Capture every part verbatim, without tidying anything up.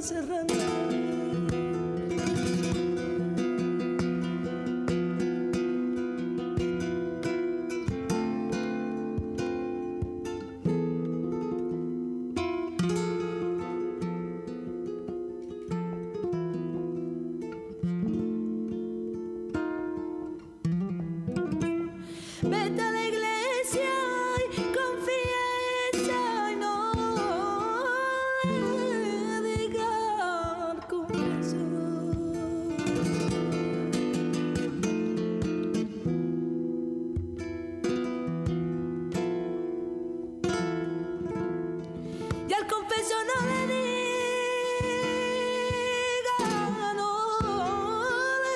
serrana. Vete a la iglesia y confiesa y no le digas confesión. Y al confesor no le digas, no le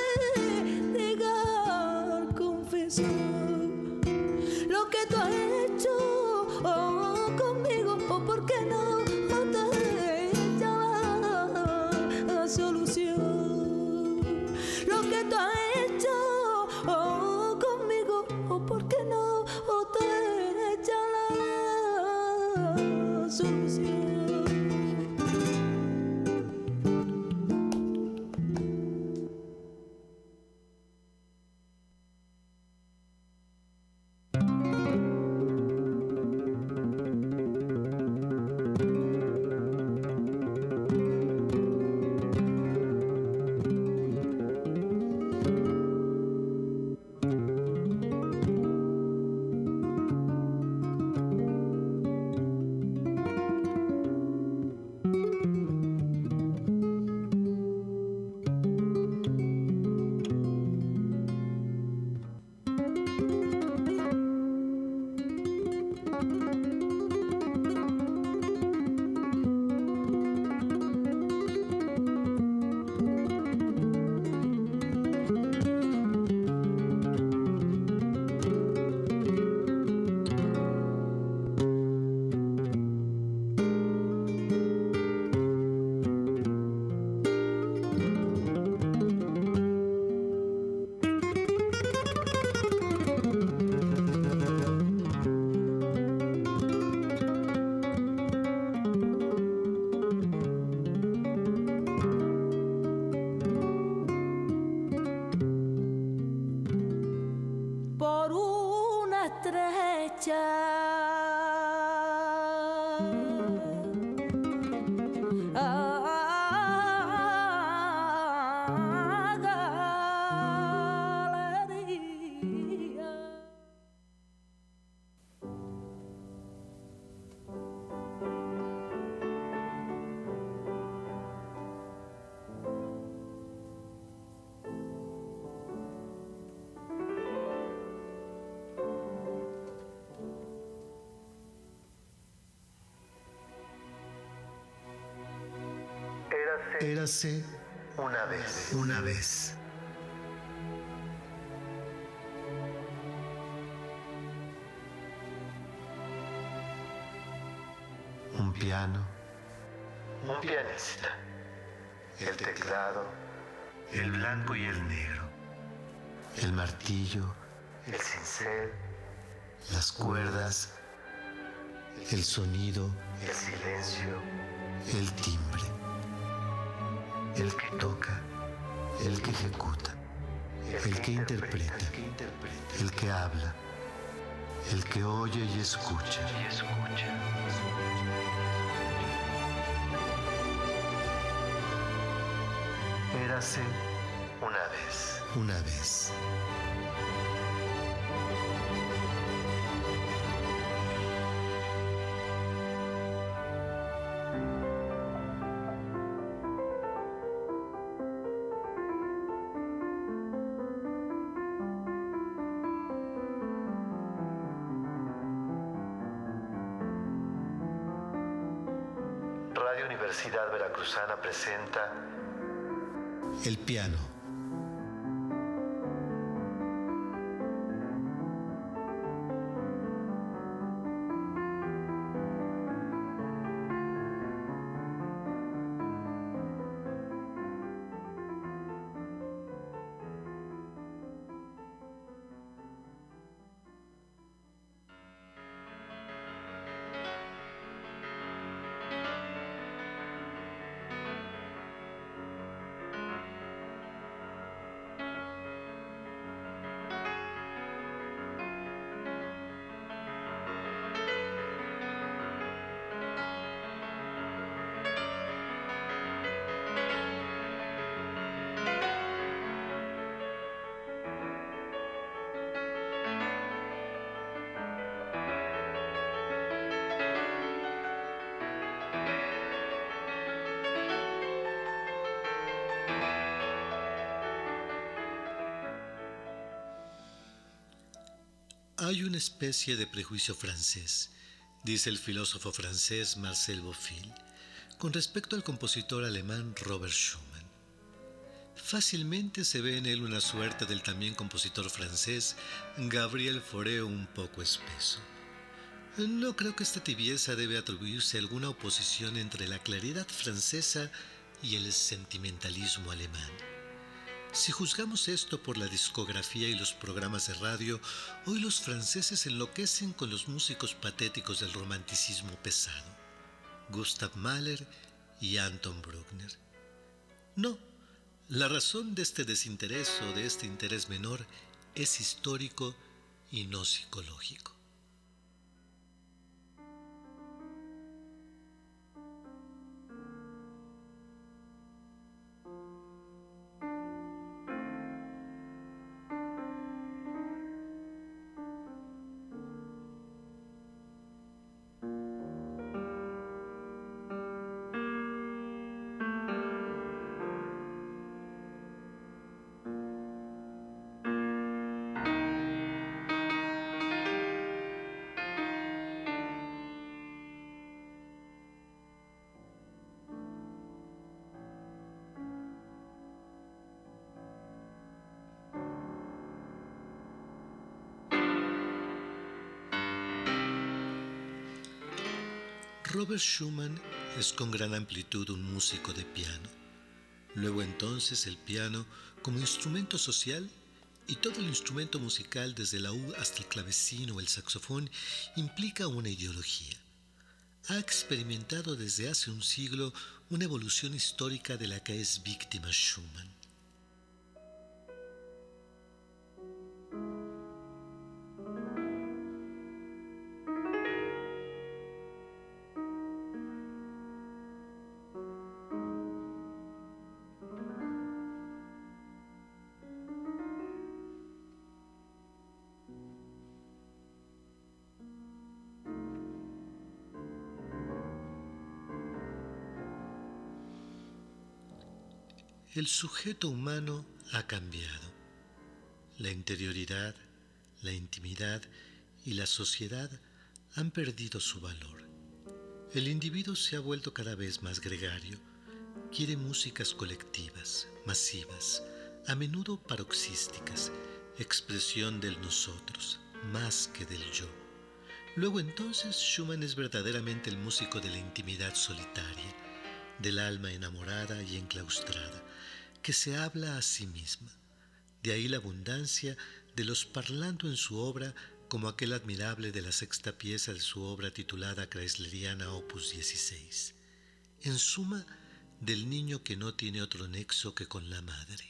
digas confesión. Lo que tú has hecho oh, conmigo, o por qué no te echa la solución. Lo que tú has hecho oh, conmigo, o por qué no te echa la solución. Por una estrecha galería. Érase una vez, una vez. Un piano, un pianista, el teclado, el blanco y el negro, el martillo, el cincel, las cuerdas, el sonido, el silencio, el timbre. El que toca, el que ejecuta, el que interpreta, el que habla, el que oye y escucha. Érase una vez, una vez. Radio Universidad Veracruzana presenta El piano. Hay una especie de prejuicio francés, dice el filósofo francés Marcel Bofill, con respecto al compositor alemán Robert Schumann. Fácilmente se ve en él una suerte del también compositor francés Gabriel Fauré un poco espeso. No creo que esta tibieza debe atribuirse a alguna oposición entre la claridad francesa y el sentimentalismo alemán. Si juzgamos esto por la discografía y los programas de radio, hoy los franceses enloquecen con los músicos patéticos del romanticismo pesado, Gustav Mahler y Anton Bruckner. No, la razón de este desinterés o de este interés menor es histórico y no psicológico. Robert Schumann es con gran amplitud un músico de piano. Luego entonces el piano como instrumento social y todo el instrumento musical desde el laúd hasta el clavecín o el saxofón implica una ideología. Ha experimentado desde hace un siglo una evolución histórica de la que es víctima Schumann. El sujeto humano ha cambiado. La interioridad, la intimidad y la sociedad han perdido su valor. El individuo se ha vuelto cada vez más gregario. Quiere músicas colectivas, masivas, a menudo paroxísticas, expresión del nosotros, más que del yo. Luego entonces Schumann es verdaderamente el músico de la intimidad solitaria, del alma enamorada y enclaustrada, que se habla a sí misma. De ahí la abundancia de los parlando en su obra, como aquel admirable de la sexta pieza de su obra titulada Chrysleriana Opus dieciséis. En suma, del niño que no tiene otro nexo que con la madre.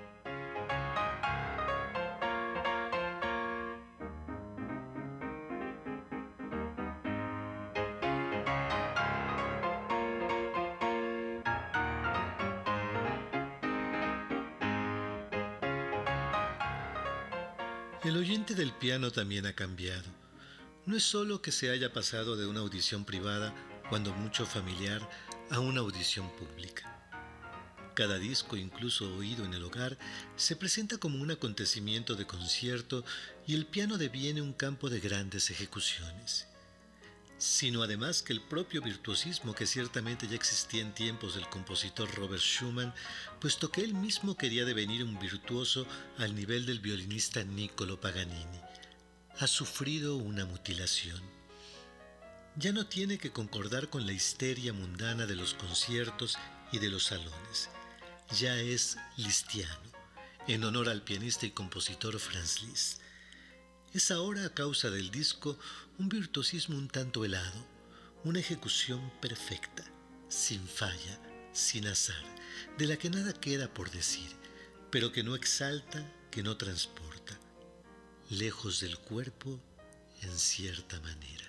El oyente del piano también ha cambiado. No es solo que se haya pasado de una audición privada, cuando mucho familiar, a una audición pública. Cada disco, incluso oído en el hogar, se presenta como un acontecimiento de concierto y el piano deviene un campo de grandes ejecuciones. Sino además que el propio virtuosismo que ciertamente ya existía en tiempos del compositor Robert Schumann, puesto que él mismo quería devenir un virtuoso al nivel del violinista Niccolo Paganini, ha sufrido una mutilación. Ya no tiene que concordar con la histeria mundana de los conciertos y de los salones. Ya es listiano, en honor al pianista y compositor Franz Liszt. Es ahora, a causa del disco, un virtuosismo un tanto helado, una ejecución perfecta, sin falla, sin azar, de la que nada queda por decir, pero que no exalta, que no transporta, lejos del cuerpo, en cierta manera.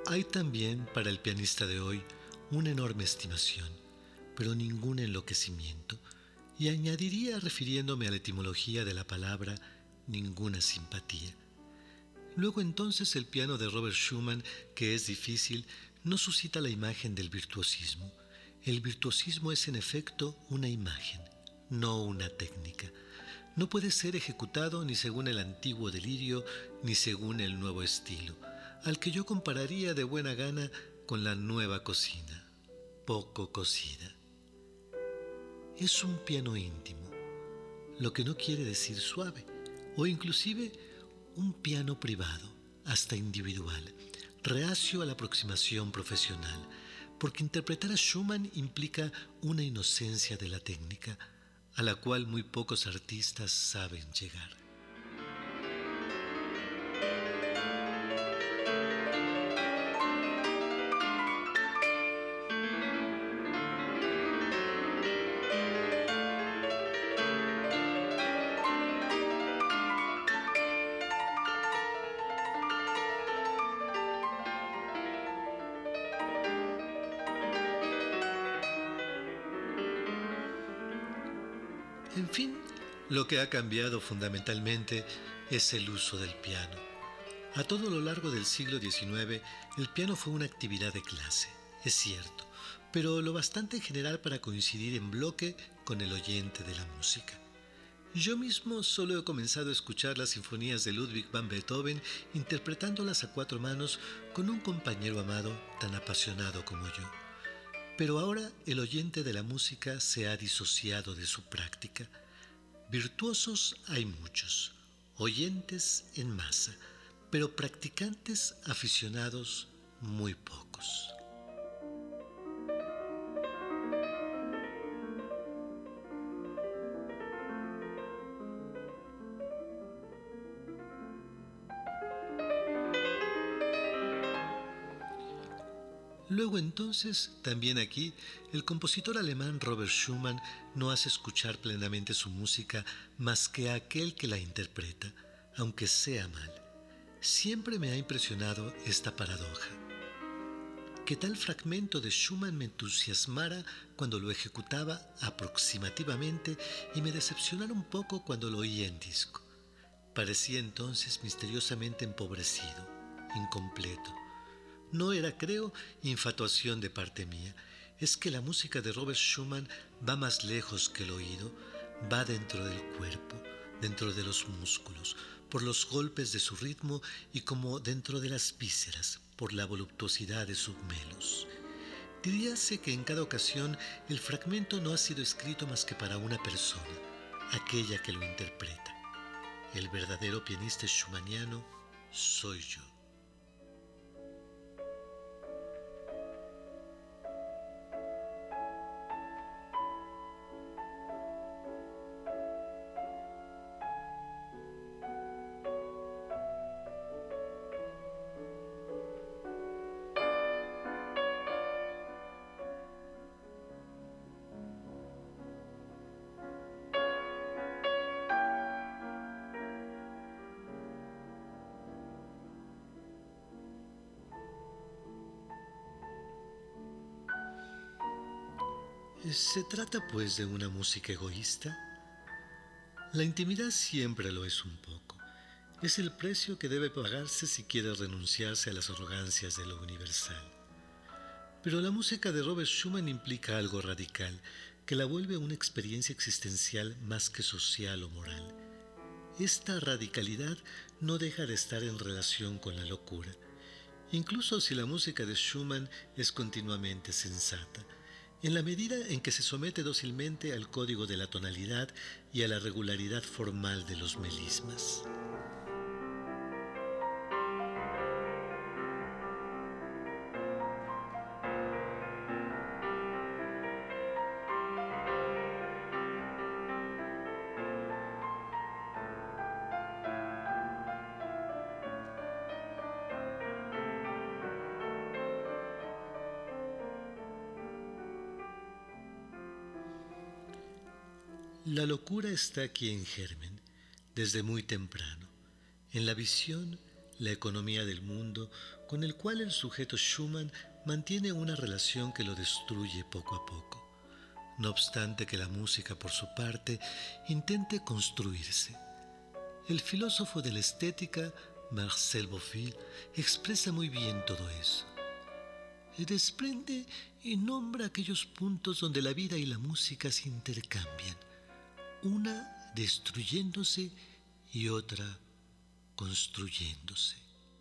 Hay también para el pianista de hoy una enorme estimación, pero ningún enloquecimiento, y añadiría, refiriéndome a la etimología de la palabra, ninguna simpatía. Luego entonces el piano de Robert Schumann, que es difícil, no suscita la imagen del virtuosismo. El virtuosismo es en efecto una imagen, no una técnica. No puede ser ejecutado ni según el antiguo delirio, ni según el nuevo estilo, al que yo compararía de buena gana con la nueva cocina, poco cocida. Es un piano íntimo, lo que no quiere decir suave, o inclusive un piano privado, hasta individual, reacio a la aproximación profesional, porque interpretar a Schumann implica una inocencia de la técnica, a la cual muy pocos artistas saben llegar. En fin, lo que ha cambiado fundamentalmente es el uso del piano. A todo lo largo del siglo diecinueve, el piano fue una actividad de clase, es cierto, pero lo bastante general para coincidir en bloque con el oyente de la música. Yo mismo solo he comenzado a escuchar las sinfonías de Ludwig van Beethoven interpretándolas a cuatro manos con un compañero amado tan apasionado como yo. Pero ahora el oyente de la música se ha disociado de su práctica. Virtuosos hay muchos, oyentes en masa, pero practicantes aficionados muy pocos. Luego entonces, también aquí, el compositor alemán Robert Schumann no hace escuchar plenamente su música más que a aquel que la interpreta, aunque sea mal. Siempre me ha impresionado esta paradoja. Que tal fragmento de Schumann me entusiasmara cuando lo ejecutaba aproximativamente y me decepcionara un poco cuando lo oía en disco. Parecía entonces misteriosamente empobrecido, incompleto. No era, creo, infatuación de parte mía. Es que la música de Robert Schumann va más lejos que el oído, va dentro del cuerpo, dentro de los músculos, por los golpes de su ritmo y como dentro de las vísceras, por la voluptuosidad de sus melos. Diríase que en cada ocasión el fragmento no ha sido escrito más que para una persona, aquella que lo interpreta. El verdadero pianista schumanniano soy yo. ¿Se trata pues de una música egoísta? La intimidad siempre lo es un poco. Es el precio que debe pagarse si quiere renunciarse a las arrogancias de lo universal. Pero la música de Robert Schumann implica algo radical, que la vuelve una experiencia existencial más que social o moral. Esta radicalidad no deja de estar en relación con la locura, incluso si la música de Schumann es continuamente sensata, en la medida en que se somete dócilmente al código de la tonalidad y a la regularidad formal de los melismas. La locura está aquí en germen, desde muy temprano, en la visión, la economía del mundo, con el cual el sujeto Schumann mantiene una relación que lo destruye poco a poco. No obstante que la música, por su parte, intente construirse. El filósofo de la estética, Marcel Bofill, expresa muy bien todo eso. Desprende y nombra aquellos puntos donde la vida y la música se intercambian, una destruyéndose y otra construyéndose.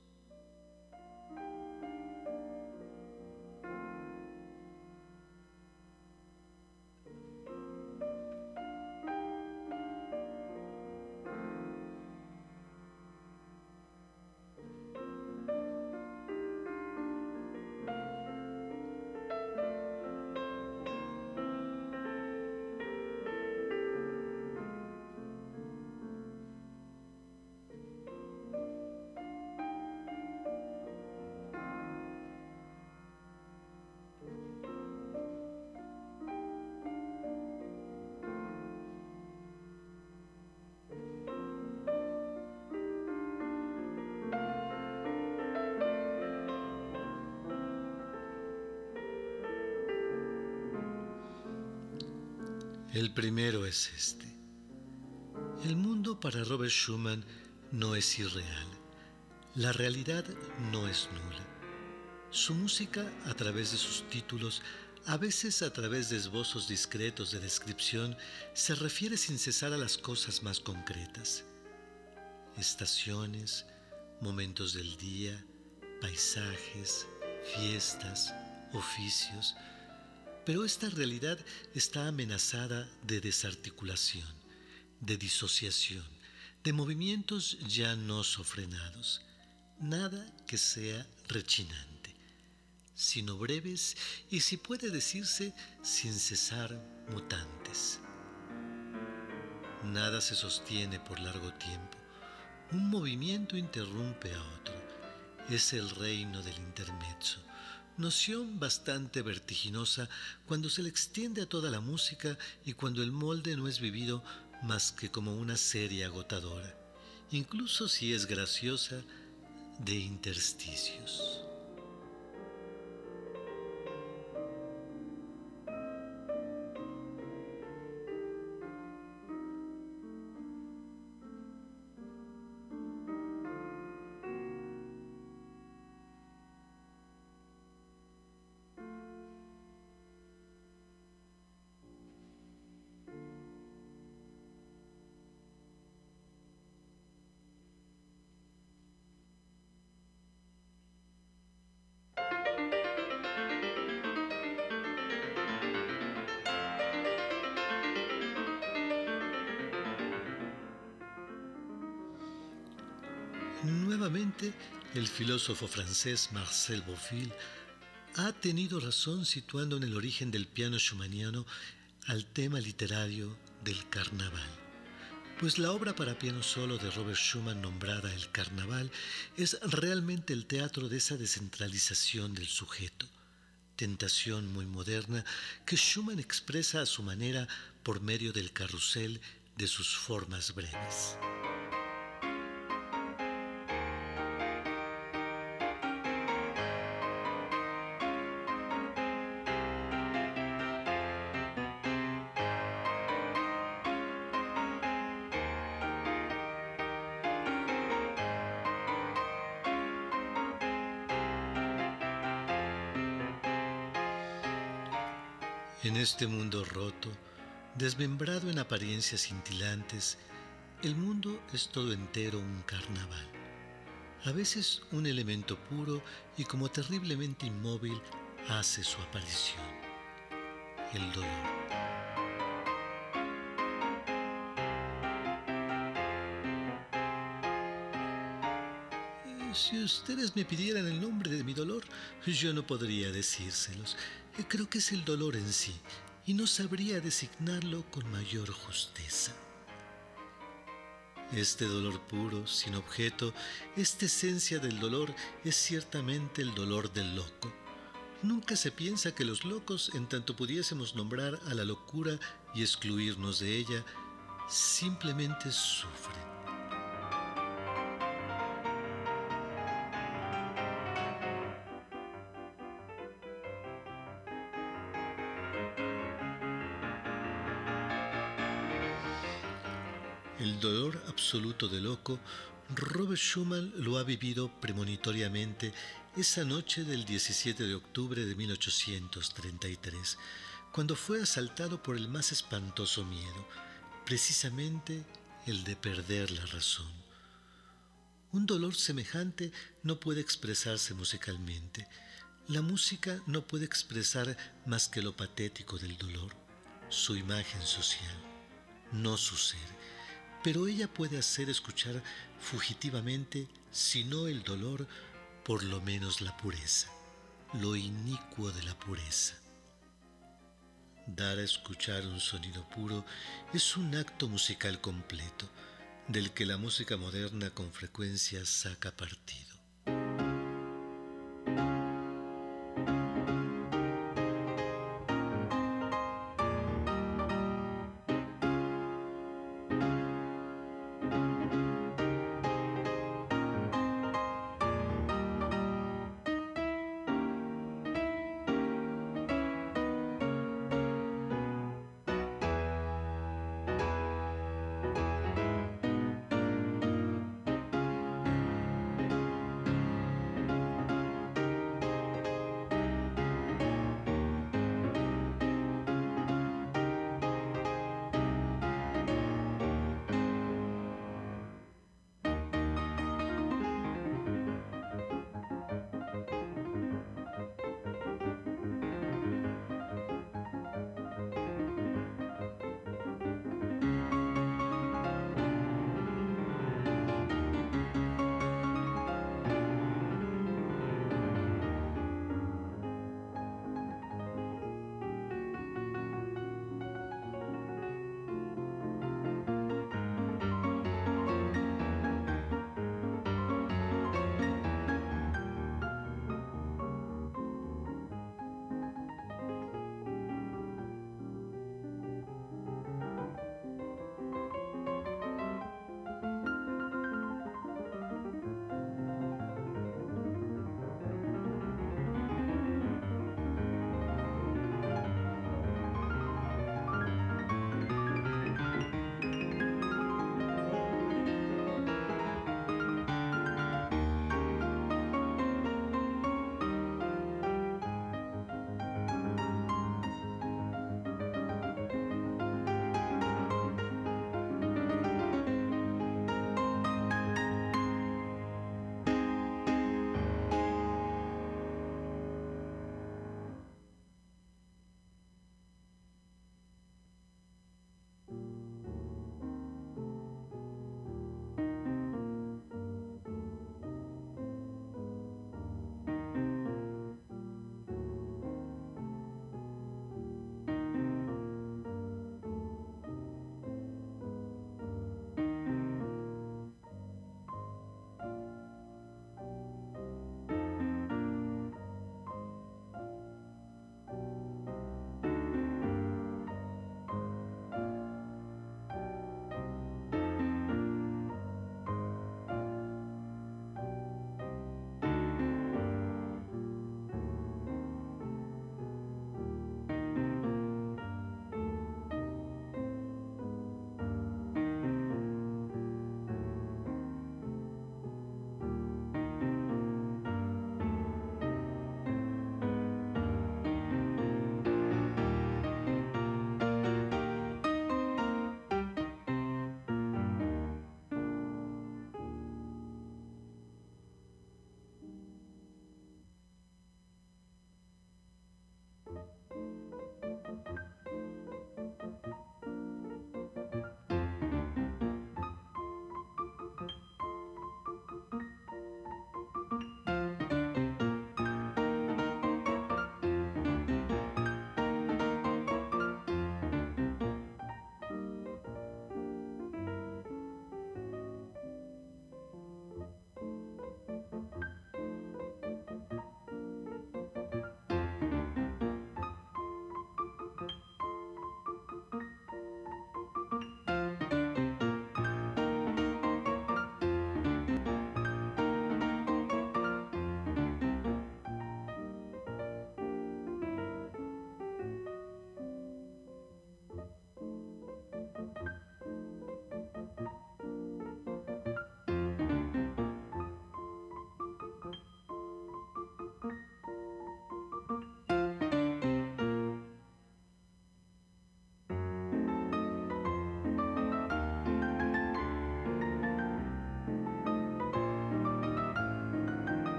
El primero es este. El mundo para Robert Schumann no es irreal. La realidad no es nula. Su música, a través de sus títulos, a veces a través de esbozos discretos de descripción, se refiere sin cesar a las cosas más concretas. Estaciones, momentos del día, paisajes, fiestas, oficios. Pero esta realidad está amenazada de desarticulación, de disociación, de movimientos ya no sofrenados. Nada que sea rechinante, sino breves y, si puede decirse, sin cesar mutantes. Nada se sostiene por largo tiempo. Un movimiento interrumpe a otro. Es el reino del intermezzo. Noción bastante vertiginosa cuando se le extiende a toda la música y cuando el molde no es vivido más que como una serie agotadora, incluso si es graciosa, de intersticios. Nuevamente, el filósofo francés Marcel Bofill ha tenido razón situando en el origen del piano schumanniano al tema literario del carnaval. Pues la obra para piano solo de Robert Schumann, nombrada El Carnaval, es realmente el teatro de esa descentralización del sujeto, tentación muy moderna que Schumann expresa a su manera por medio del carrusel de sus formas breves. En este mundo roto, desmembrado en apariencias cintilantes, el mundo es todo entero un carnaval. A veces un elemento puro y como terriblemente inmóvil hace su aparición: el dolor. Si ustedes me pidieran el nombre de mi dolor, yo no podría decírselos. Creo que es el dolor en sí, y no sabría designarlo con mayor justeza. Este dolor puro, sin objeto, esta esencia del dolor, es ciertamente el dolor del loco. Nunca se piensa que los locos, en tanto pudiésemos nombrar a la locura y excluirnos de ella, simplemente sufren. El dolor absoluto de loco, Robert Schumann lo ha vivido premonitoriamente esa noche del diecisiete de octubre de mil ochocientos treinta y tres, cuando fue asaltado por el más espantoso miedo, precisamente el de perder la razón. Un dolor semejante no puede expresarse musicalmente. La música no puede expresar más que lo patético del dolor, su imagen social, no su ser. Pero ella puede hacer escuchar fugitivamente, si no el dolor, por lo menos la pureza, lo inicuo de la pureza. Dar a escuchar un sonido puro es un acto musical completo, del que la música moderna con frecuencia saca partido.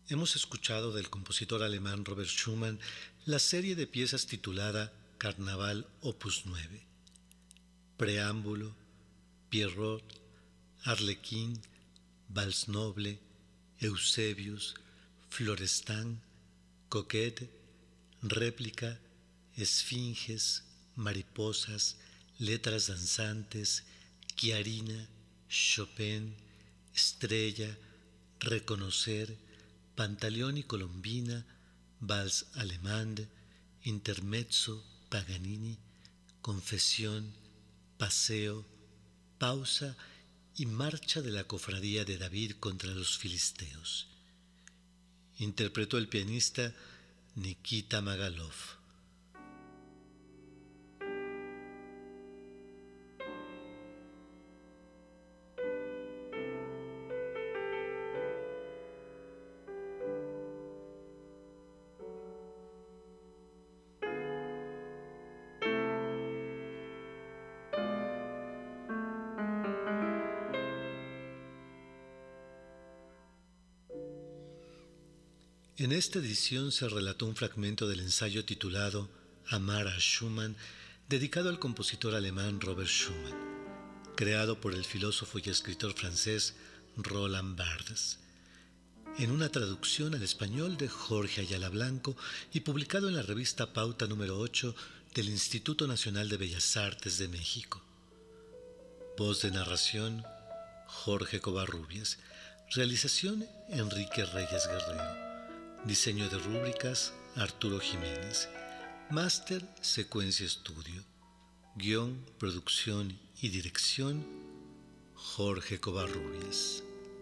Hemos escuchado del compositor alemán Robert Schumann la serie de piezas titulada Carnaval Opus nueve. Preámbulo, Pierrot, Arlequín, Vals Noble, Eusebius, Florestan, Coquette, Réplica, Esfinges, Mariposas, Letras Danzantes, Chiarina, Chopin, Estrella, Reconocer, Pantaleón y Colombina, Vals Alemán, Intermezzo, Paganini, Confesión, Paseo, Pausa y Marcha de la Cofradía de David contra los Filisteos. Interpretó el pianista Nikita Magalov. En esta edición se relató un fragmento del ensayo titulado Amar a Schumann, dedicado al compositor alemán Robert Schumann, creado por el filósofo y escritor francés Roland Barthes, en una traducción al español de Jorge Ayala Blanco y publicado en la revista Pauta número ocho del Instituto Nacional de Bellas Artes de México. Voz de narración, Jorge Covarrubias. Realización, Enrique Reyes Guerrero. Diseño de rúbricas, Arturo Jiménez. Máster, Secuencia Estudio. Guión, producción y dirección, Jorge Covarrubias.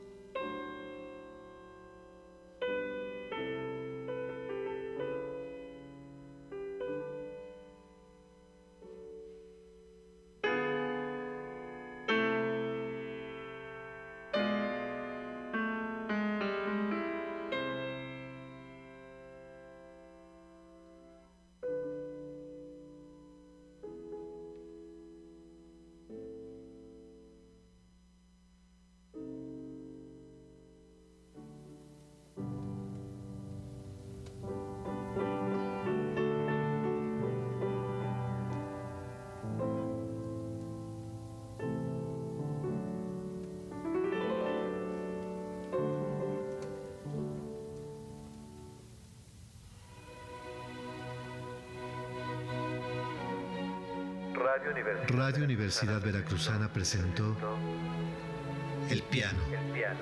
Radio Universidad Veracruzana presentó El Piano. El piano.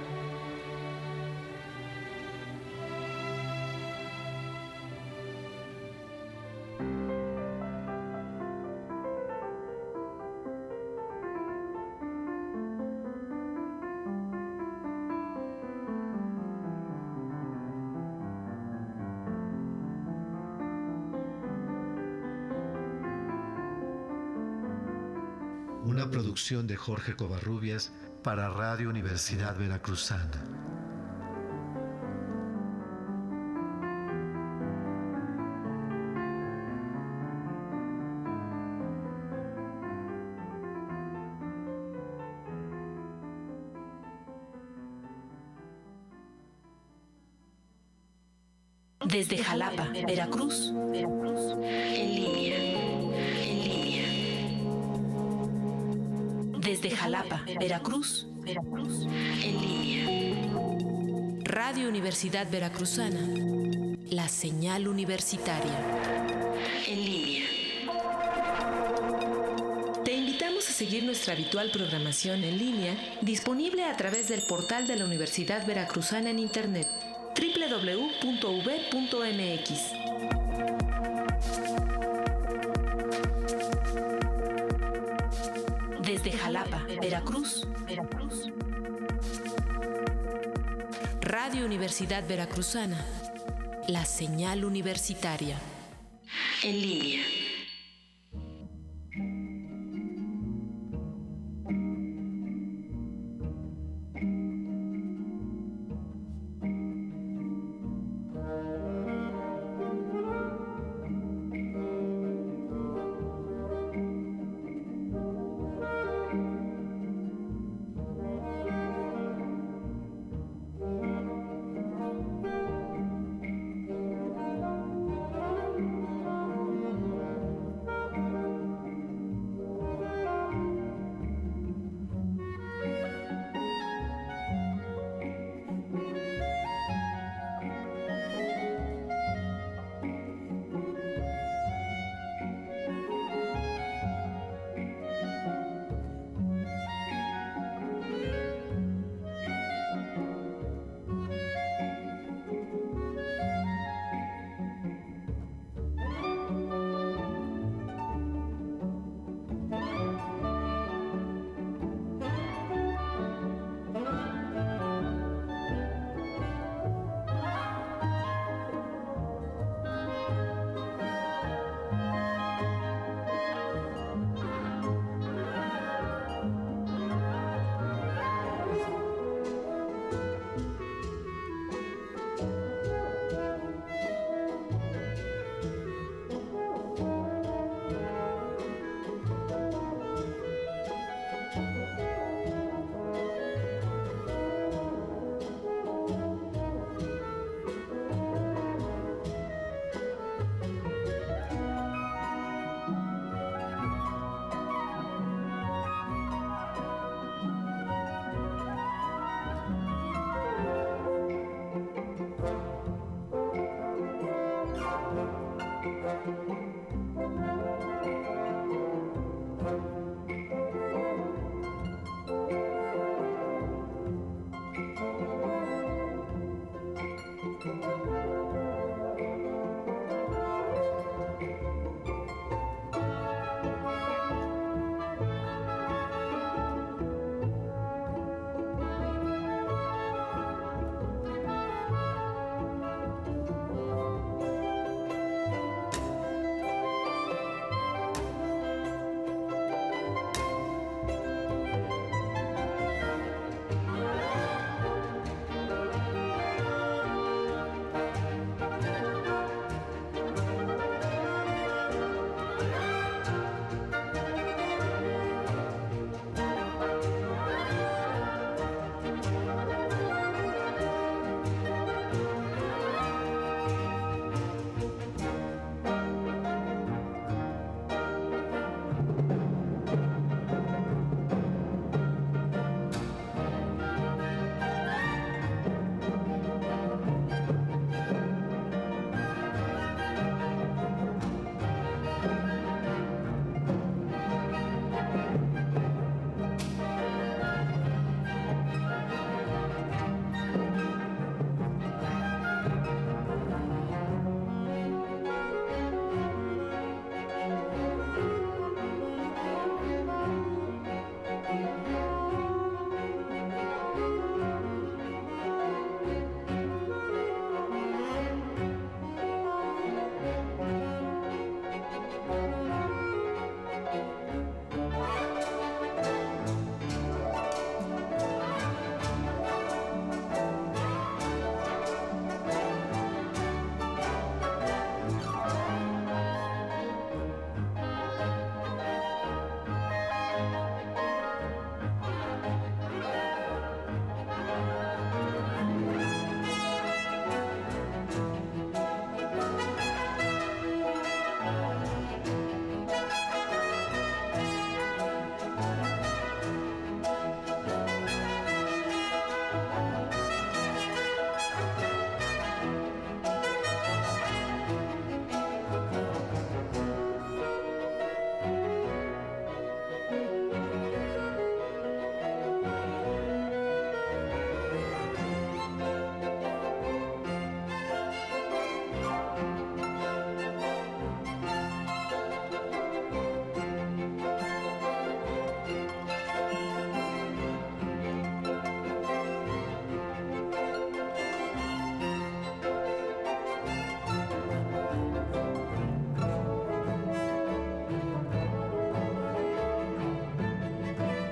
Una producción de Jorge Covarrubias para Radio Universidad Veracruzana. Desde Jalapa, Veracruz, Veracruz, en línea, en línea. Desde Jalapa, Veracruz, Veracruz, en línea. Radio Universidad Veracruzana, la señal universitaria, en línea. Te invitamos a seguir nuestra habitual programación en línea, disponible a través del portal de la Universidad Veracruzana en Internet, doble u doble u doble u punto u v punto m x. Desde Jalapa, Veracruz, Veracruz. Radio Universidad Veracruzana, la señal universitaria, en línea.